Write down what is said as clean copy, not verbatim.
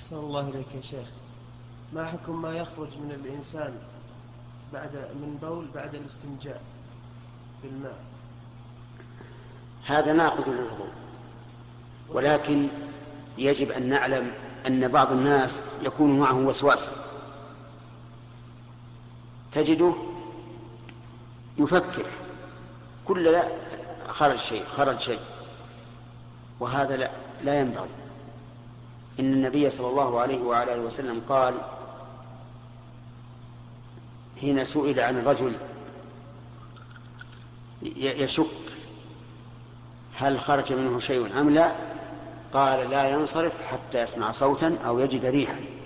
أحسن الله إليك يا شيخ. ما حكم ما يخرج من الإنسان من بول بعد الاستنجاء بالماء؟ هذا ناقض للوضوء، ولكن يجب أن نعلم أن بعض الناس يكون معه وسواس، تجده يفكر كل لا خرج شيء، وهذا لا ينبغي. إن النبي صلى الله عليه وعلى آله وسلم قال حين سئل عن الرجل يشك هل خرج منه شيء أم لا، قال لا ينصرف حتى يسمع صوتا أو يجد ريحا.